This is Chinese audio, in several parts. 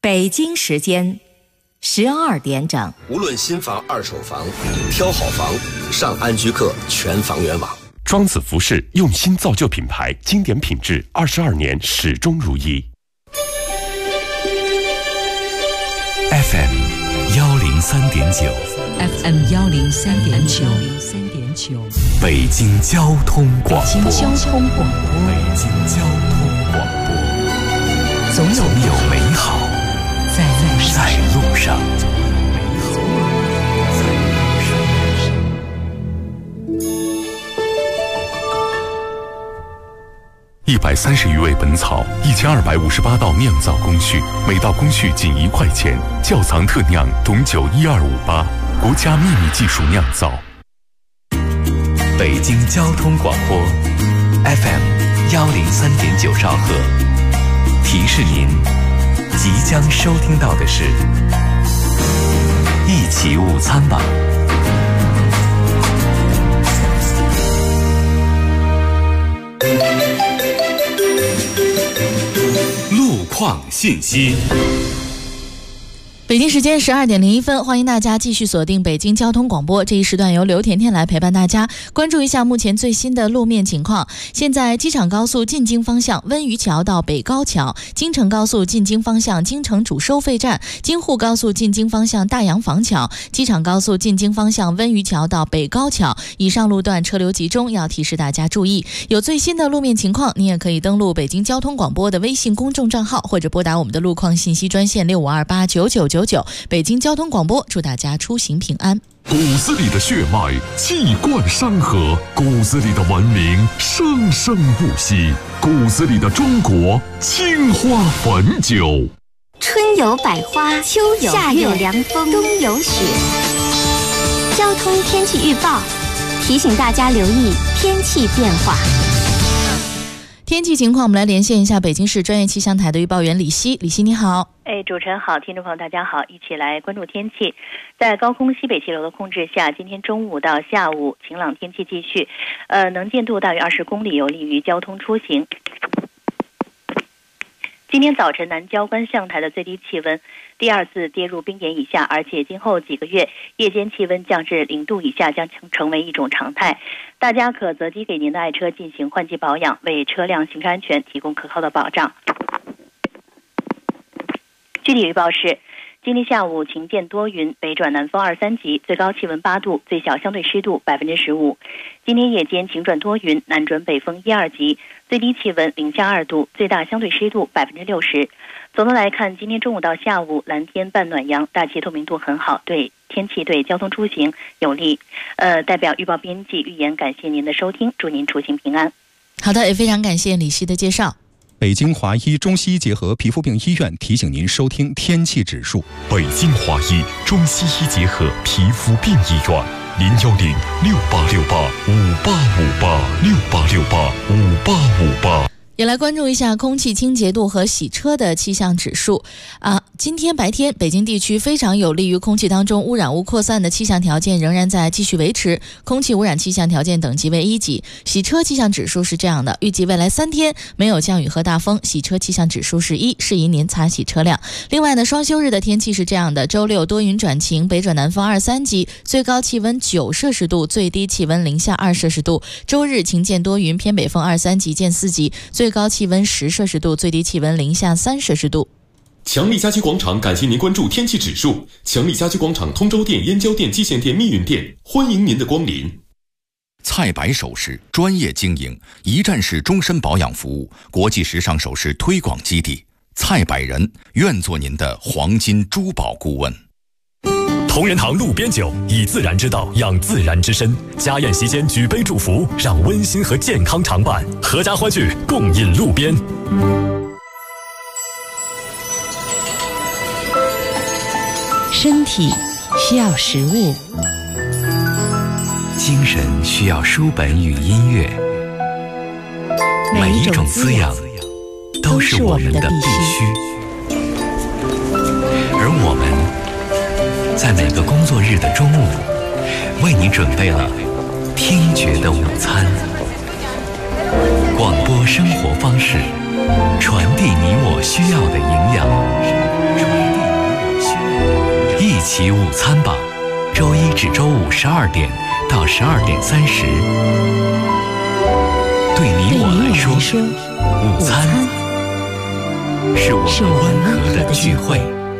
北京时间12点整。 无论新房、二手房，挑好房，上安居客全房源网。 庄子服饰用心造就品牌，经典品质，22年始终如一。 FM 103.9 FM 103.9 北京交通广播。 北京交通广播。 北京交通广播。总有美好在路上。130余味本草，1258道酿造工序，每道工序仅1块钱。窖藏特酿董酒12588，国家秘密技术酿造。北京交通广播 FM 103.9兆赫，提示您即将收听到的是一起午餐吧。路况信息。 北京时间12点01分，欢迎大家继续锁定北京交通广播。这一时段由刘甜甜来陪伴大家，关注一下目前最新的路面情况。现在机场高速进京方向温榆桥到北高桥，京承高速进京方向京承主收费站，京沪高速进京方向大洋坊桥，机场高速进京方向温榆桥到北高桥，以上路段车流集中，要提示大家注意。有最新的路面情况，你也可以登录北京交通广播的微信公众账号，或者拨打我们的路况信息专线65289999。北京交通广播，祝大家出行平安。 骨子里的血脉气贯山河，骨子里的文明生生不息，骨子里的中国青花汾酒。 春有百花，秋有夏有凉风，冬有雪。交通天气预报提醒大家留意天气变化。 天气情况，我们来连线一下北京市专业气象台的预报员李希。李希你好。 主持人好，听众朋友大家好，一起来关注天气。在高空西北气流的控制下，今天中午到下午晴朗天气继续，能见度大约20公里，有利于交通出行。今天早晨南郊观象台的最低气温第2次跌入冰点以下，而且今后几个月夜间气温降至0度以下将成为一种常态。大家可择机给您的爱车进行换季保养，为车辆行车安全提供可靠的保障。具体预报是，今天下午晴间多云，北转南风2、3级，最高气温8度，最小相对湿度15%。今天夜间晴转多云，南转北风1、2级，最低气温0下2度，最大相对湿度60%。总的来看，今天中午到下午蓝天半暖阳，大气透明度很好，对天气对交通出行有利。代表预报编辑预言，感谢您的收听，祝您出行平安。 好的，也非常感谢李希的介绍。 北京华医中西医结合皮肤病医院提醒您收听天气指数。 北京华医中西医结合皮肤病医院，0106868585858，68685858。 也来关注一下空气清洁度和洗车的气象指数今天白天北京地区非常有利于空气当中污染物扩散的气象条件仍然在继续维持，空气污染气象条件等级为1级。洗车气象指数是这样的，预计未来3天没有降雨和大风，洗车气象指数是1，适宜您擦洗车辆。另外呢，双休日的天气是这样的，周六多云转晴，北转南风2、3级，最高气温9摄氏度，最低气温0下2摄氏度。周日晴间多云，偏北风2、3级见4级，最高气温10摄氏度，最低气温0下3摄氏度。 强力家居广场感谢您关注天气指数。强力家居广场通州店、燕郊店、蓟县店、密云店，欢迎您的光临。 蔡白首饰专业经营，一站式终身保养服务，国际时尚首饰推广基地。蔡百人愿做您的黄金珠宝顾问。 同仁堂路边酒，以自然之道养自然之身。家宴席间举杯祝福，让温馨和健康常伴。合家欢聚，共饮路边。 身体需要食物， 精神需要书本与音乐，每一种滋养都是我们的必须。而我们在每个工作日的中午，为你准备了听觉的午餐。广播生活方式，传递你我需要的营养。一起午餐吧，周一至周五12点到12点30。对你我来说，午餐是我们温和的聚会。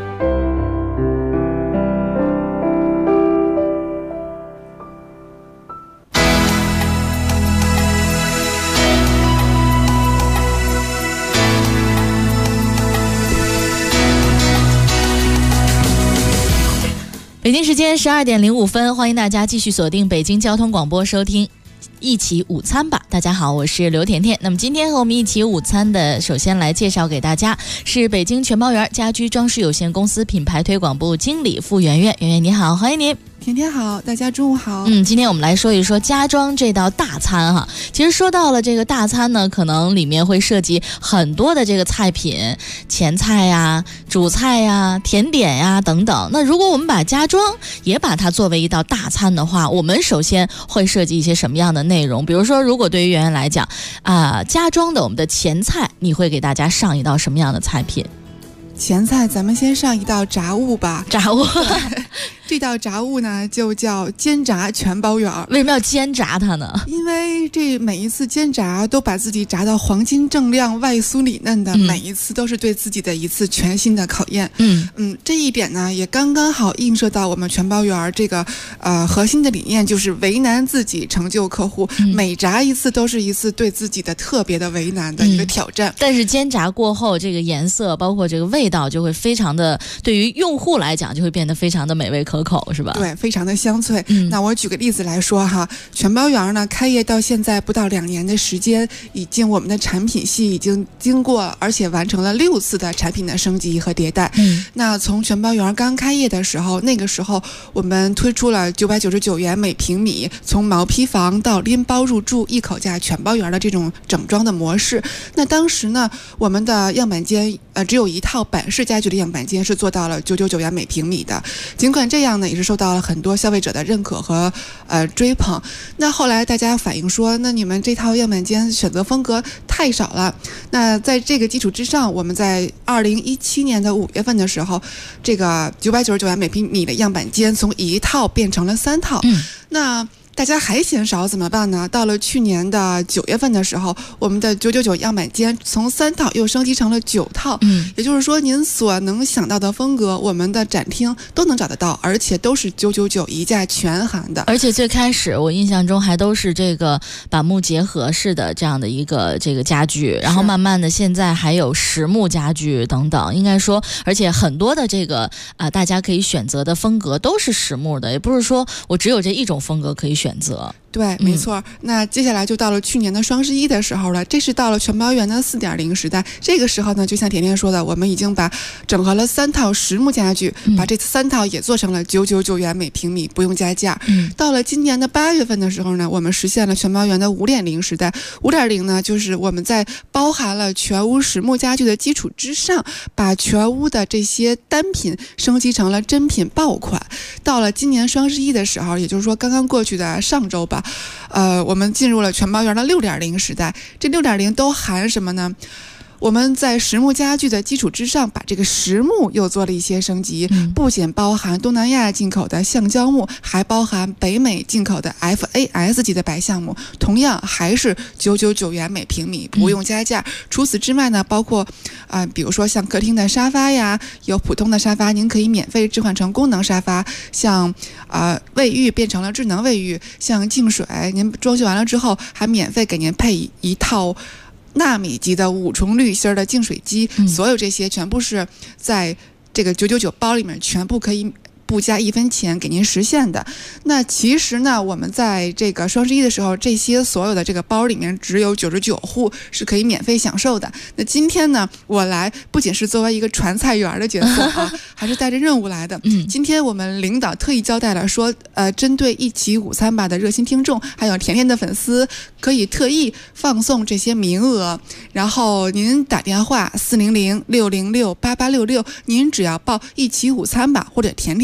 北京时间12点05分，欢迎大家继续锁定北京交通广播收听一起午餐吧。大家好，我是刘甜甜。那么今天和我们一起午餐的，首先来介绍给大家是北京全包园家居装饰有限公司品牌推广部经理付圆圆。圆圆你好，欢迎您。 甜甜好，大家中午好。 今天我们来说一说家装这道大餐哈。其实说到了这个大餐呢，可能里面会涉及很多的这个菜品，前菜呀、主菜呀、甜点呀等等。那如果我们把家装也把它作为一道大餐的话，我们首先会涉及一些什么样的内容？比如说，如果对于圆圆来讲家装的我们的前菜，你会给大家上一道什么样的菜品？ 前菜咱们先上一道炸物吧。 炸物这道炸物呢就叫煎炸全包圆。 为什么要煎炸它呢？ 因为这每一次煎炸都把自己炸到黄金锃亮、外酥里嫩的，每一次都是对自己的一次全新的考验。这一点呢也刚刚好映射到我们全包圆这个核心的理念，就是为难自己，成就客户。每炸一次都是一次对自己的特别的为难的一个挑战。 但是煎炸过后，这个颜色包括这个味道就会非常的，对于用户来讲就会变得非常的美味可口，是吧？ 对，非常的香脆。那我举个例子来说哈，全包圆呢开业到现在不到2年的时间，已经我们的产品系已经经过而且完成了6次的产品的升级和迭代。那从全包圆刚开业的时候，那个时候我们推出了999元每平米，从毛坯房到拎包入住一口价全包圆的这种整装的模式。那当时呢，我们的样板间只有一套板式家具的样板间是做到了999元每平米的。尽管这样呢，也是受到了很多消费者的认可和追捧。那后来大家反映说，那你们这套样板间选择风格太少了。那在这个基础之上，我们在2017年的5月份的时候，这个999元每平米的样板间从1套变成了3套。那大家还嫌少怎么办呢？到了去年的9月份的时候，我们的999样板间从3套又升级成了9套。也就是说，您所能想到的风格，我们的展厅都能找得到，而且都是999一价全含的。 而且最开始我印象中还都是这个板木结合式的这样的一个这个家具，然后慢慢的现在还有实木家具等等。应该说，而且很多的这个大家可以选择的风格都是实木的，也不是说我只有这一种风格可以选择。 对，没错。那接下来就到了去年的双11的时候了，这是到了全包圆的4.0时代。这个时候呢，就像甜甜说的，我们已经把整合了3套实木家具，把这3套也做成了999元每平米，不用加价。到了今年的8月份的时候呢，我们实现了全包圆的5.0时代。5.0呢，就是我们在包含了全屋实木家具的基础之上，把全屋的这些单品升级成了真品爆款。到了今年双11的时候，也就是说刚刚过去的上周吧，我们进入了全包圆的6.0时代。这6.0都含什么呢？我们在实木家具的基础之上，把这个实木又做了一些升级，不仅包含东南亚进口的橡胶木，还包含北美进口的 FAS 级的白橡木，同样还是999元每平米，不用加价。除此之外呢，包括比如说像客厅的沙发呀，有普通的沙发您可以免费置换成功能沙发，像卫浴变成了智能卫浴，像净水您装修完了之后还免费给您配一套纳米级的5重滤芯的净水机。所有这些全部是在这个999包里面全部可以不加1分钱给您实现的。那其实呢，我们在这个双11的时候，这些所有的这个包里面只有99户是可以免费享受的。那今天呢，我来不仅是作为一个传菜员的角色还是带着任务来的。今天我们领导特意交代了说，针对一起午餐吧的热心听众，还有甜甜的粉丝，可以特意放送这些名额。然后您打电话400-606-8866，您只要报一起午餐吧或者甜甜，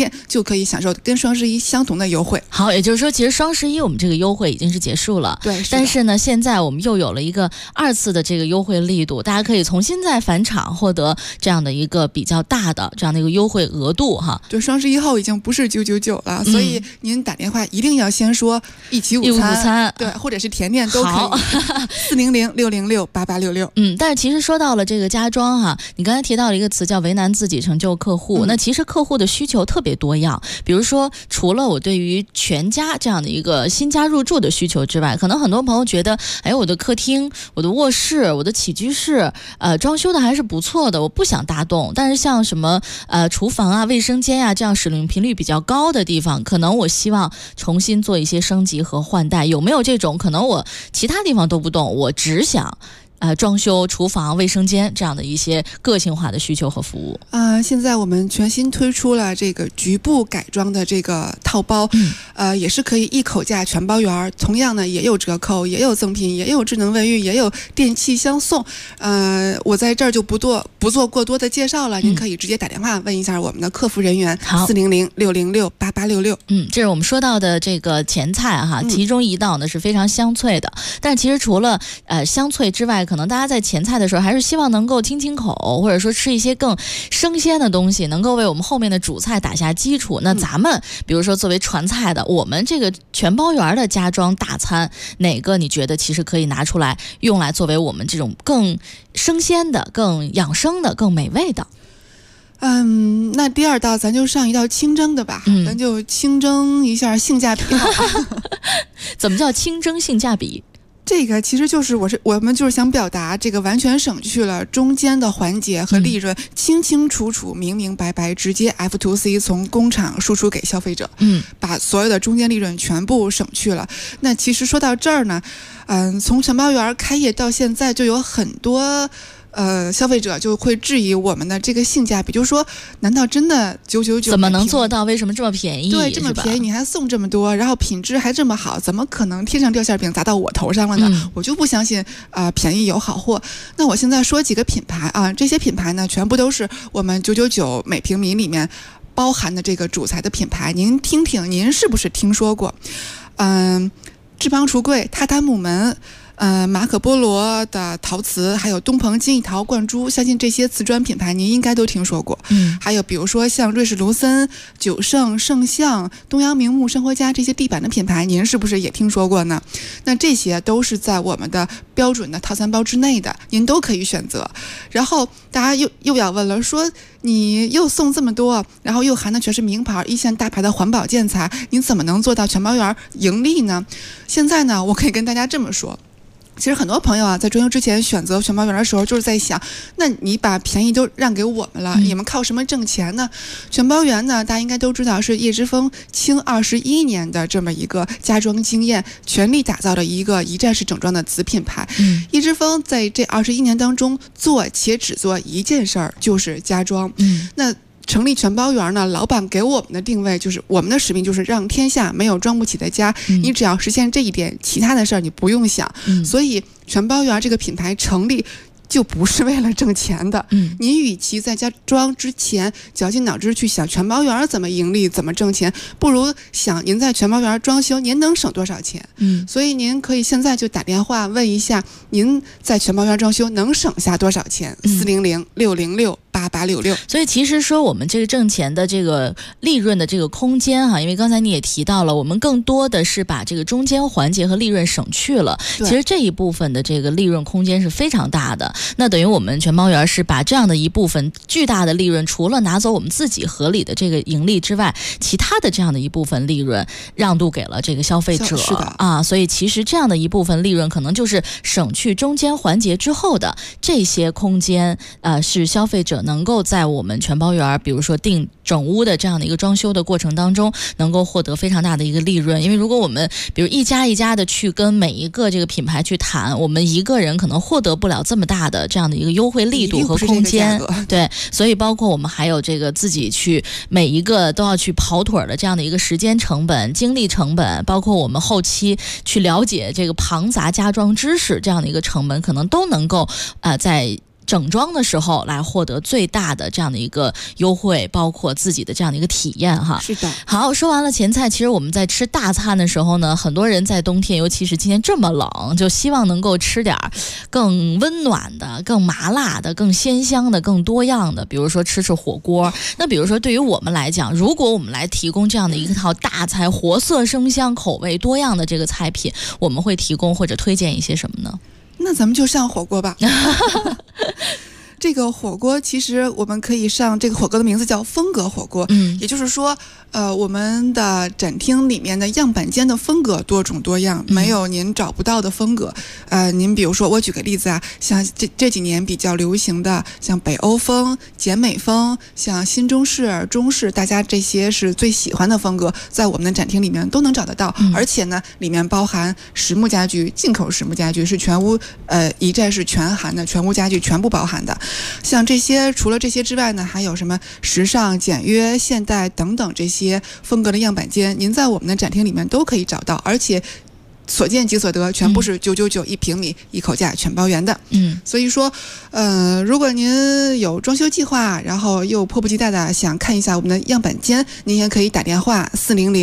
店就可以享受跟双11相同的优惠。 好，也就是说其实双11我们这个优惠已经是结束了， 对， 但是呢现在我们又有了一个2次的这个优惠力度，大家可以重新再返场获得这样的一个比较大的这样的一个优惠额度哈。 对，双11后已经不是999了，所以您打电话一定要先说一起午餐，对，或者是甜点都可以。400-606-8866。 但是其实说到了这个家装哈，你刚才提到了一个词叫为难自己成就客户，那其实客户的需求特别多样，比如说除了我对于全家这样的一个新家入住的需求之外，可能很多朋友觉得我的客厅、我的卧室、我的起居室装修的还是不错的，我不想大动，但是像什么厨房啊、卫生间啊这样使用频率比较高的地方，可能我希望重新做一些升级和换代。有没有这种可能我其他地方都不动，我只想装修厨房、卫生间这样的一些个性化的需求和服务现在我们全新推出了这个局部改装的这个套包，也是可以一口价全包圆，同样呢也有折扣，也有赠品，也有智能卫浴，也有电器相送。我在这儿就不做过多的介绍了，您可以直接打电话问一下我们的客服人员，400-606-8866。 这是我们说到的这个前菜哈，其中一道呢是非常香脆的，但其实除了香脆之外，可能大家在前菜的时候还是希望能够清口，或者说吃一些更生鲜的东西，能够为我们后面的主菜打下基础。那咱们比如说作为传菜的，我们这个全包圆的家装大餐，哪个你觉得其实可以拿出来用来作为我们这种更生鲜的、更养生的、更美味的？ 那第2道咱就上一道清蒸的吧，咱就清蒸一下性价比。 怎么叫清蒸性价比？ 这个其实就是我们就是想表达这个完全省去了中间的环节和利润，清清楚楚、明明白白，直接 F2C 从工厂输出给消费者，把所有的中间利润全部省去了。那其实说到这儿呢，从全包园开业到现在，就有很多消费者就会质疑我们的这个性价比，就是说难道真的999 怎么能做到？为什么这么便宜？ 对，这么便宜你还送这么多，然后品质还这么好，怎么可能天上掉馅饼砸到我头上了呢？我就不相信便宜有好货。那我现在说几个品牌啊，这些品牌呢全部都是我们999每平米里面包含的这个主材的品牌，您听听，您是不是听说过？志邦橱柜、榻榻木门。马可波罗的陶瓷，还有东鹏金艺陶灌珠，相信这些瓷砖品牌您应该都听说过。还有比如说像瑞士卢森、九盛、圣象、东阳明目、生活家这些地板的品牌，您是不是也听说过呢？那这些都是在我们的标准的套餐包之内的，您都可以选择。然后大家又要问了，说你又送这么多，然后又含的全是名牌、一线大牌的环保建材，您怎么能做到全包圆盈利呢？现在呢，我可以跟大家这么说。其实很多朋友啊，在装修之前选择全包圆的时候，就是在想，那你把便宜都让给我们了，你们靠什么挣钱呢？全包圆呢，大家应该都知道是叶之峰倾21年的这么一个家装经验，全力打造的一个一站式整装的子品牌。叶之峰在这21年当中做且只做一件事儿，就是家装。那成立全包园呢，老板给我们的定位就是我们的使命就是让天下没有装不起的家，你只要实现这一点，其他的事儿你不用想。所以全包园这个品牌成立就不是为了挣钱的。您与其在家装之前绞尽脑汁去想全包园怎么盈利怎么挣钱，不如想您在全包园装修您能省多少钱。所以您可以现在就打电话问一下您在全包园装修能省下多少钱，400-606-8866。 所以其实说我们这个挣钱的这个利润的这个空间哈，因为刚才你也提到了，我们更多的是把这个中间环节和利润省去了，其实这一部分的这个利润空间是非常大的。那等于我们全包园是把这样的一部分巨大的利润，除了拿走我们自己合理的这个盈利之外，其他的这样的一部分利润让渡给了这个消费者啊。所以其实这样的一部分利润可能就是省去中间环节之后的这些空间，是消费者能够在我们全包园比如说订整屋的这样的一个装修的过程当中能够获得非常大的一个利润。因为如果我们比如一家一家的去跟每一个这个品牌去谈，我们一个人可能获得不了这么大的这样的一个优惠力度和空间。对，所以包括我们还有这个自己去每一个都要去跑腿的这样的一个时间成本、精力成本，包括我们后期去了解这个庞杂家装知识这样的一个成本，可能都能够在整装的时候来获得最大的这样的一个优惠，包括自己的这样的一个体验哈。 是的。 好，说完了前菜，其实我们在吃大餐的时候呢，很多人在冬天，尤其是今天这么冷，就希望能够吃点更温暖的、更麻辣的、更鲜香的、更多样的，比如说吃火锅。那比如说对于我们来讲，如果我们来提供这样的一套大菜，活色生香、口味多样的这个菜品，我们会提供或者推荐一些什么呢？ 那咱们就上火锅吧。这个火锅其实我们可以上这个火锅的名字叫风格火锅，也就是说我们的展厅里面的样板间的风格多种多样，没有您找不到的风格。您比如说，我举个例子啊，像这几年比较流行的，像北欧风、简美风，像新中式、中式，大家这些是最喜欢的风格，在我们的展厅里面都能找得到。而且呢，里面包含实木家具、进口实木家具，是全屋一站式全含的，全屋家具全部包含的。像这些，除了这些之外呢，还有什么时尚、简约、现代等等这些风格的样板间，您在我们的展厅里面都可以找到，而且所见即所得，全部是9991平米，一口价全包圆的。所以说，如果您有装修计划，然后又迫不及待的想看一下我们的样板间，您也可以打电话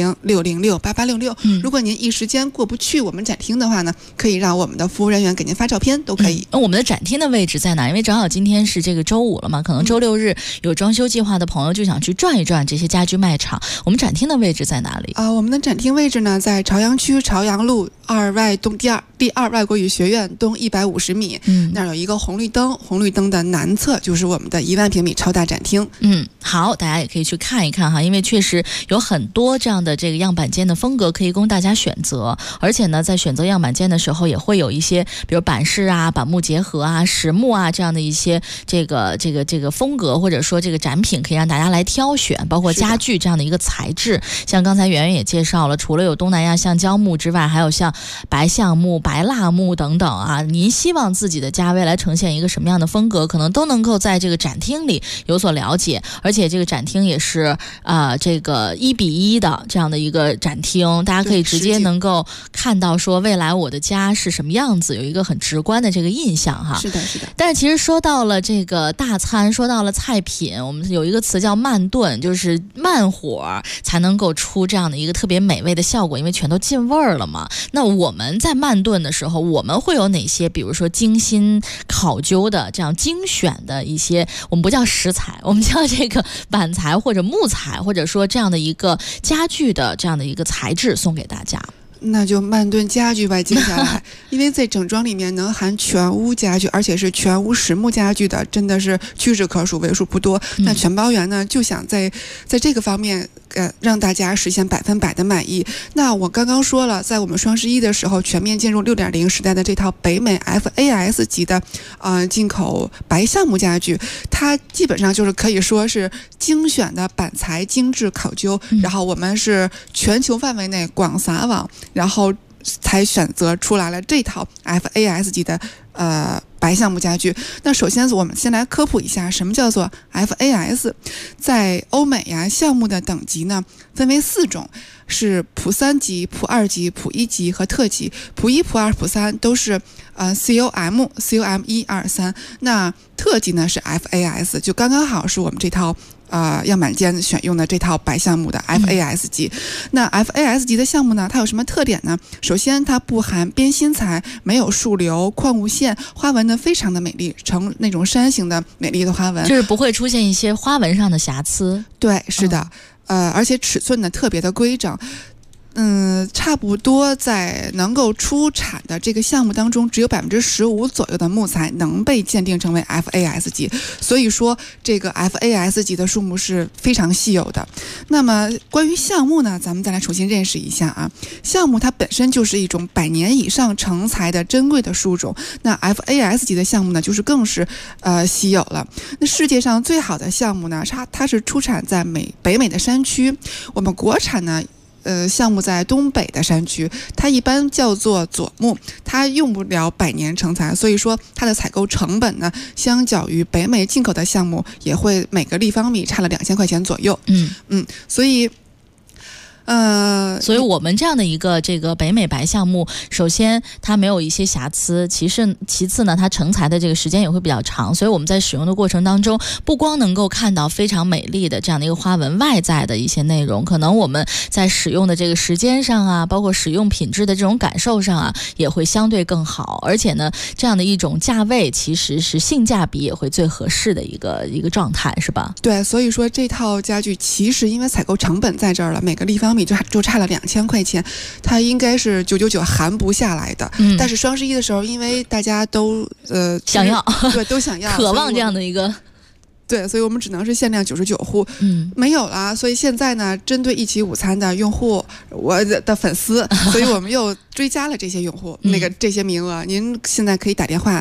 400-606-8866。如果您一时间过不去我们展厅的话呢，可以让我们的服务人员给您发照片，都可以。 我们的展厅的位置在哪？因为正好今天是这个周五了嘛，可能周六日有装修计划的朋友就想去转一转这些家居卖场。我们展厅的位置在哪里？ 我们的展厅位置呢，在朝阳区朝阳路2外东第二外国语学院东150米，那儿有一个红绿灯，红绿灯的南侧就是我们的1万平米超大展厅。 好，大家也可以去看一看哈，因为确实有很多这样的这个样板间的风格可以供大家选择，而且呢，在选择样板间的时候，也会有一些比如板式啊、板木结合啊、实木啊这样的一些这个风格，或者说这个展品可以让大家来挑选，包括家具这样的一个材质。像刚才圆圆也介绍了，除了有东南亚橡胶木之外，还有像白橡木、白蜡木等等啊，您希望自己的家未来呈现一个什么样的风格，可能都能够在这个展厅里有所了解。而且这个展厅也是这个1:1的这样的一个展厅，大家可以直接能够看到说未来我的家是什么样子，有一个很直观的这个印象哈。 是的。 但是其实说到了这个大餐，说到了菜品，我们有一个词叫慢炖，就是慢火才能够出这样的一个特别美味的效果，因为全都进味儿了嘛。那我们在慢炖的时候，我们会有哪些比如说精心考究的这样精选的一些，我们不叫食材，我们叫这个板材或者木材，或者说这样的一个家具的这样的一个材质送给大家？ 那就慢炖家具吧，接下来因为在整装里面能含全屋家具，而且是全屋实木家具的，真的是屈指可数，为数不多。那全包圆呢，就想在这个方面让大家实现100%的满意。那我刚刚说了，在我们双11的时候全面进入6.0时代的这套北美 FAS 级的进口白橡木家具，它基本上就是可以说是精选的板材精致考究，然后我们是全球范围内广撒网，然后才选择出来了这套 FAS 级的白橡木家具。那首先我们先来科普一下什么叫做 FAS。 在欧美呀，橡木的等级呢分为4种，是普3级、普2级、普1级和特级。普1、普2、普3都是COM 1、2、3。那特级呢是 FAS， 就刚刚好是我们这套样板间选用的这套白橡木的 FAS 级。那 FAS 级的橡木呢，它有什么特点呢？首先它不含边芯材，没有树瘤、矿物线，花纹呢非常的美丽，呈那种山形的美丽的花纹， 就是不会出现一些花纹上的瑕疵。 对，是的。而且尺寸呢特别的规整。差不多在能够出产的这个项目当中，只有15%左右的木材能被鉴定成为 FAS 级，所以说这个 FAS 级的数目是非常稀有的。那么关于橡木呢，咱们再来重新认识一下啊。橡木它本身就是一种100年以上成材的珍贵的树种，那 FAS 级的橡木呢，就是更是稀有了。那世界上最好的橡木呢，它是出产在北美的山区，我们国产呢。项目在东北的山区，它一般叫做佐木，它用不了100年成材，所以说它的采购成本呢，相较于北美进口的项目，也会每个立方米差了2000块钱左右。所以所以我们这样的一个这个北美白橡木，首先它没有一些瑕疵，其次呢，它成材的这个时间也会比较长，所以我们在使用的过程当中，不光能够看到非常美丽的这样的一个花纹外在的一些内容，可能我们在使用的这个时间上啊，包括使用品质的这种感受上啊，也会相对更好。而且呢，这样的一种价位其实是性价比也会最合适的一个状态，是吧？ 对，所以说这套家具其实因为采购成本在这儿了，每个立方米就差了2000块钱，它应该是999含不下来的。但是双11的时候，因为大家都想要， 对，都想要， 渴望这样的一个。 对，所以我们只能是限量99户，没有了。所以现在呢，针对一起午餐的用户，我的粉丝，所以我们又追加了这些用户，这些名额，您现在可以打电话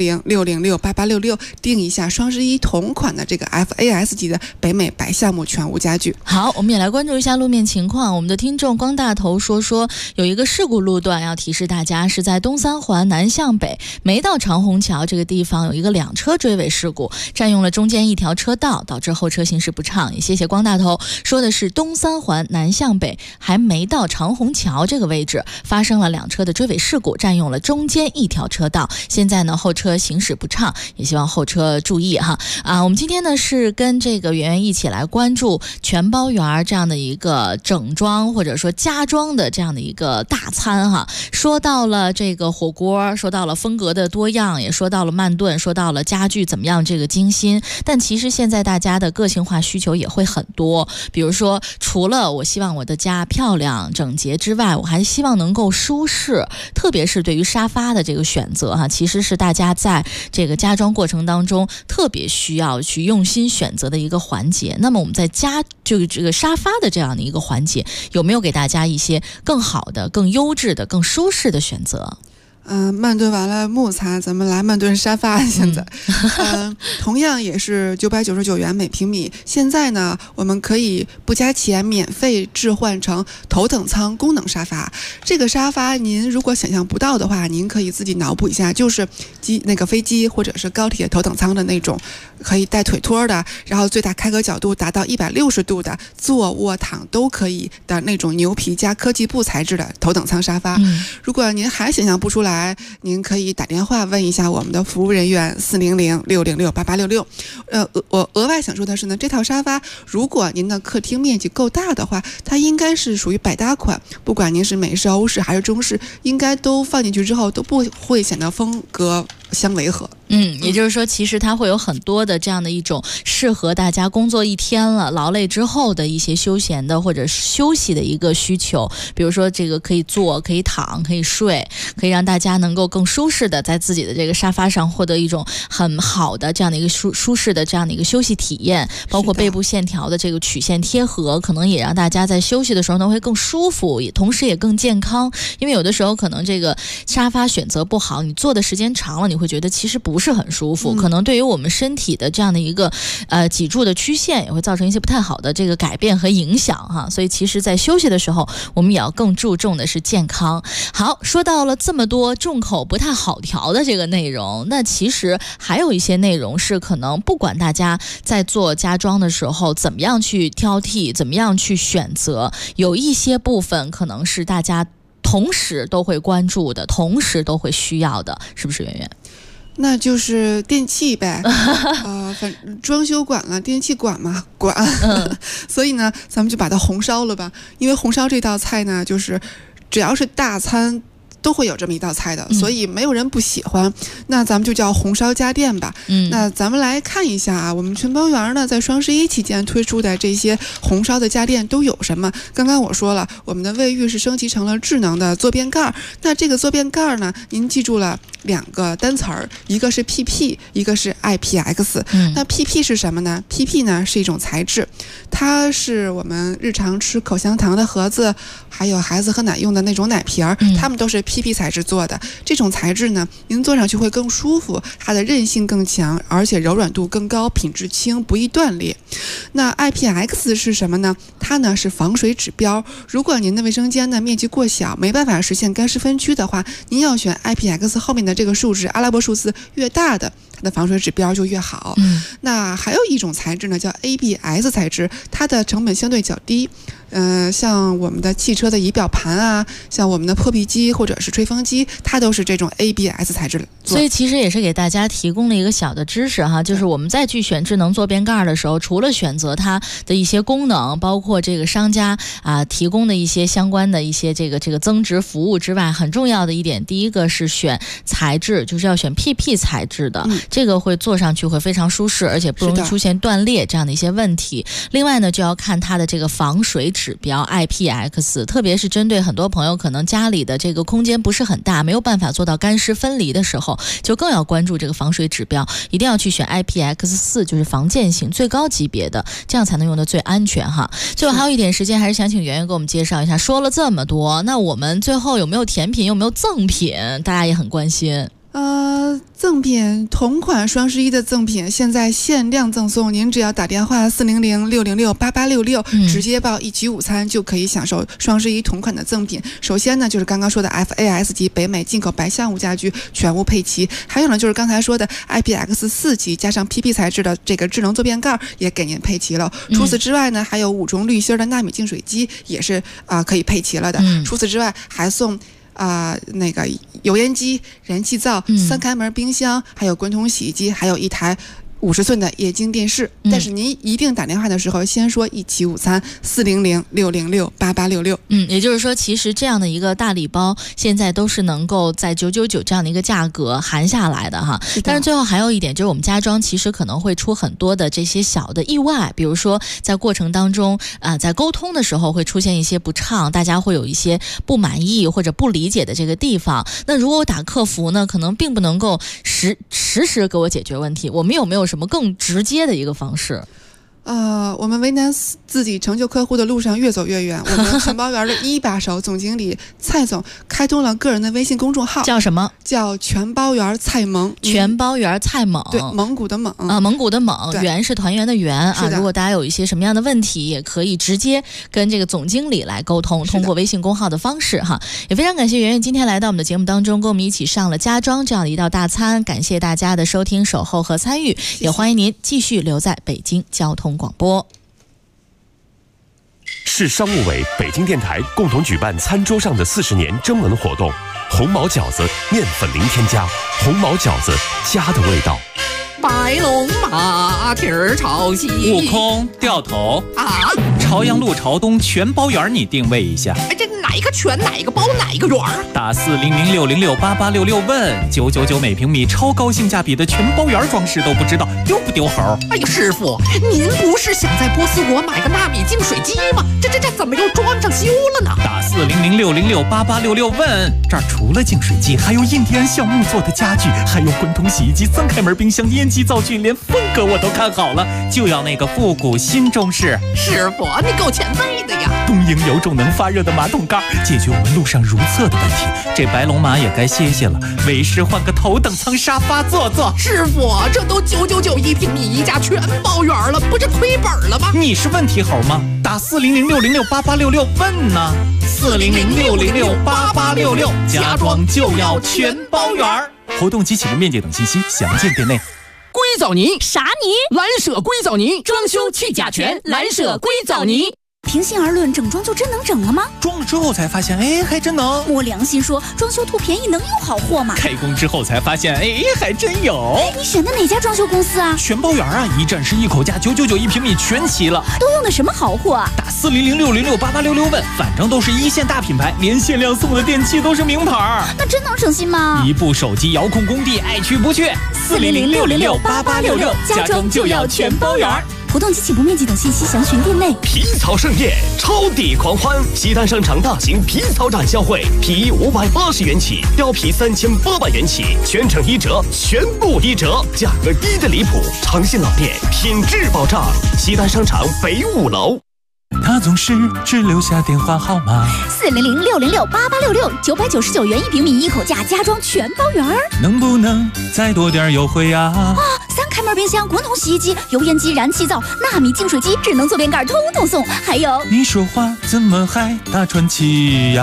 400-606-8866订一下双11同款的这个 FAS 级的北美白橡木全屋家具。 好，我们也来关注一下路面情况。我们的听众光大头说有一个事故路段要提示大家，是在东三环南向北没到长虹桥这个地方有一个2车追尾事故，占用了中间一条车道，导致后车行驶不畅。也谢谢光大头说的是东三环南向北还没到长虹桥这个位置发生了2车的追尾事故，占用了中间一条车道，现在呢后车行驶不畅，也希望后车注意哈。我们今天呢是跟这个圆圆一起来关注全包圆这样的一个整装或者说家装的这样的一个大餐哈。说到了这个火锅，说到了风格的多样，也说到了慢炖，说到了家具怎么样这个精心，但其实现在大家的个性化需求也会很多，比如说除了我希望我的家漂亮整洁之外，我还希望能够舒适，特别是对于沙发的这个选择哈，其实是大家在这个家装过程当中特别需要去用心选择的一个环节。那么我们在这个沙发的这样的一个环节，有没有给大家一些更好的、更优质的、更舒适的选择？ 慢炖完了木餐，咱们来慢炖沙发。现在，同样也是999元每平米。现在呢，我们可以不加钱免费置换成头等舱功能沙发。这个沙发您如果想象不到的话，您可以自己脑补一下，就是飞机或者是高铁头等舱的那种，可以带腿托的，然后最大开合角度达到160度的，坐卧躺都可以的那种牛皮加科技布材质的头等舱沙发。如果您还想象不出来，您可以打电话问一下我们的服务人员400-606-8866。我额外想说的是呢，这套沙发如果您的客厅面积够大的话，它应该是属于百搭款，不管您是美式、欧式还是中式，应该都放进去之后都不会显得风格相违和。 也就是说其实它会有很多的这样的一种适合大家工作一天了劳累之后的一些休闲的或者休息的一个需求，比如说这个可以坐、可以躺、可以睡，可以让大家能够更舒适的在自己的这个沙发上获得一种很好的这样的一个舒适的这样的一个休息体验，包括背部线条的这个曲线贴合，可能也让大家在休息的时候呢会更舒服，同时也更健康。因为有的时候可能这个沙发选择不好，你坐的时间长了，你会觉得其实不是很舒服，可能对于我们身体的这样的一个脊柱的曲线也会造成一些不太好的这个改变和影响哈。所以其实在休息的时候我们也要更注重的是健康。好，说到了这么多重口不太好调的这个内容，那其实还有一些内容是可能不管大家在做家装的时候怎么样去挑剔，怎么样去选择，有一些部分可能是大家同时都会关注的，同时都会需要的，是不是圆圆？ 那就是电器呗，反正装修管了，电器管嘛管，所以呢，咱们就把它红烧了吧。因为红烧这道菜呢，就是只要是大餐都会有这么一道菜的，所以没有人不喜欢。那咱们就叫红烧家电吧。那咱们来看一下啊，我们全包园呢在双11期间推出的这些红烧的家电都有什么？刚刚我说了，我们的卫浴是升级成了智能的坐便盖。那这个坐便盖呢，您记住了2个单词儿，一个是 PP， 一个是 IPX。那 PP 是什么呢？ PP 呢是一种材质，它是我们日常吃口香糖的盒子，还有孩子喝奶用的那种奶瓶儿，它们都是 PP 材质做的。这种材质呢，您坐上去会更舒服，它的韧性更强，而且柔软度更高，品质轻，不易断裂。那 IPX 是什么呢？它呢是防水指标。如果您的卫生间呢面积过小，没办法实现干湿分区的话，您要选 IPX 后面的这个数值，阿拉伯数字越大的，它的防水指标就越好。那还有一种材质呢叫 ABS 材质，它的成本相对较低， 像我们的汽车的仪表盘啊，像我们的破壁机或者是吹风机，它都是这种 ABS 材质的。 所以其实也是给大家提供了一个小的知识哈，就是我们在去选智能坐便盖的时候，除了选择它的一些功能，包括这个商家提供的一些相关的一些这个增值服务之外，很重要的一点，第一个是选材质，就是要选 PP 材质的，这个会坐上去会非常舒适，而且不容易出现断裂这样的一些问题。另外呢，就要看它的这个防水指标 IPX， 特别是针对很多朋友可能家里的这个空间不是很大，没有办法做到干湿分离的时候，就更要关注这个防水指标，一定要去选 IPX4， 就是防溅性最高级别的，这样才能用得最安全哈。最后还有一点时间，还是想请圆圆给我们介绍一下，说了这么多，那我们最后有没有甜品，有没有赠品，大家也很关心。 赠品同款双11的赠品现在限量赠送，您只要打电话400-606-8866，直接报一起午餐就可以享受双11同款的赠品。首先呢，就是刚刚说的 FAS 级北美进口白橡木家具全屋配齐，还有呢就是刚才说的 IPX4 级加上 PP 材质的这个智能坐便盖也给您配齐了。除此之外呢，还有5重滤芯的纳米净水机也是可以配齐了的。除此之外还送那个油烟机、燃气灶、3开门冰箱，还有滚筒洗衣机，还有一台50寸的液晶电视。但是您一定打电话的时候先说一起午餐400-606-8866。 也就是说其实这样的一个大礼包现在都是能够在999这样的一个价格含下来的哈。但是最后还有一点，就是我们家装其实可能会出很多的这些小的意外，比如说在过程当中在沟通的时候会出现一些不畅，大家会有一些不满意或者不理解的这个地方。那如果我打客服呢，可能并不能够实时给我解决问题，我们有没有什么更直接的一个方式？ 我们为难自己成就客户的路上越走越远。我们全包园的一把手总经理蔡总开通了个人的微信公众号， 叫什么？ 叫全包园蔡萌。 全包园蔡萌， 对，蒙古的蒙蒙古的蒙，圆是团圆的圆啊。如果大家有一些什么样的问题，也可以直接跟这个总经理来沟通，通过微信公号的方式哈。也非常感谢圆圆今天来到我们的节目当中，跟我们一起上了家装这样的一道大餐。感谢大家的收听、守候和参与，也欢迎您继续留在北京交通广播。 市商务委、北京电台共同举办餐桌上的40年征文活动，红毛饺子面粉零添加，红毛饺子家的味道。 白龙马蹄儿朝西， 悟空掉头啊！ 朝阳路朝东全包园，你定位一下。 这哪一个全哪一个包哪一个园？ 打400-606-8866问999每平米，超高性价比的全包园装饰都不知道丢不丢猴？ 哎呀，师傅，您不是想在波斯国买个纳米净水机吗？这怎么又装上修了呢？ 打400-606-8866问，这儿除了净水机，还有印第安橡木做的家具，还有滚筒洗衣机、3开门冰箱、烟机灶具，连风格我都看好了，就要那个复古新中式。 师傅，你够前卫的呀！ 东营有种能发热的马桶盖，解决我们路上如厕的问题。这白龙马也该歇歇了，为师换个头等舱沙发坐坐。 师傅，这都999一平米一家全包园了，不是亏本了吗？ 你是问题猴吗？打400-606-8866问呢。400-606-8866，家装就要全包园。活动及起步面积等信息详见店内。 硅藻泥啥泥？ 蓝舍硅藻泥，装修去甲醛，蓝舍硅藻泥。 平心而论，整装就真能整了吗？ 装了之后才发现，还真能。 摸良心说，装修图便宜能有好货吗？ 开工之后才发现，还真有。 你选的哪家装修公司啊？ 全包园啊，一站式一口价，999一平米全齐了。 都用的什么好货啊？ 打400-606-8866问，反正都是一线大品牌，连限量送的电器都是名牌。 那真能省心吗？ 一部手机遥控工地，爱去不去。 400-606-8866，家装就要全包园。活动及起步面积等信息详询店内。 皮草盛宴，超抵狂欢！西单商场大型皮草展销会，皮衣580元起，貂皮3800元起，全程1折，全部1折，价格低的离谱！诚信老店，品质保障。西单商场北5楼。 他总是只留下电话号码 400-606-8866，999元一平米一口价，家装全包园。 能不能再多点优惠啊 ？3开门冰箱、滚筒洗衣机、油烟机、燃气灶、纳米净水机、智能坐便盖，通通送。还有， 你说话怎么还大喘气呀？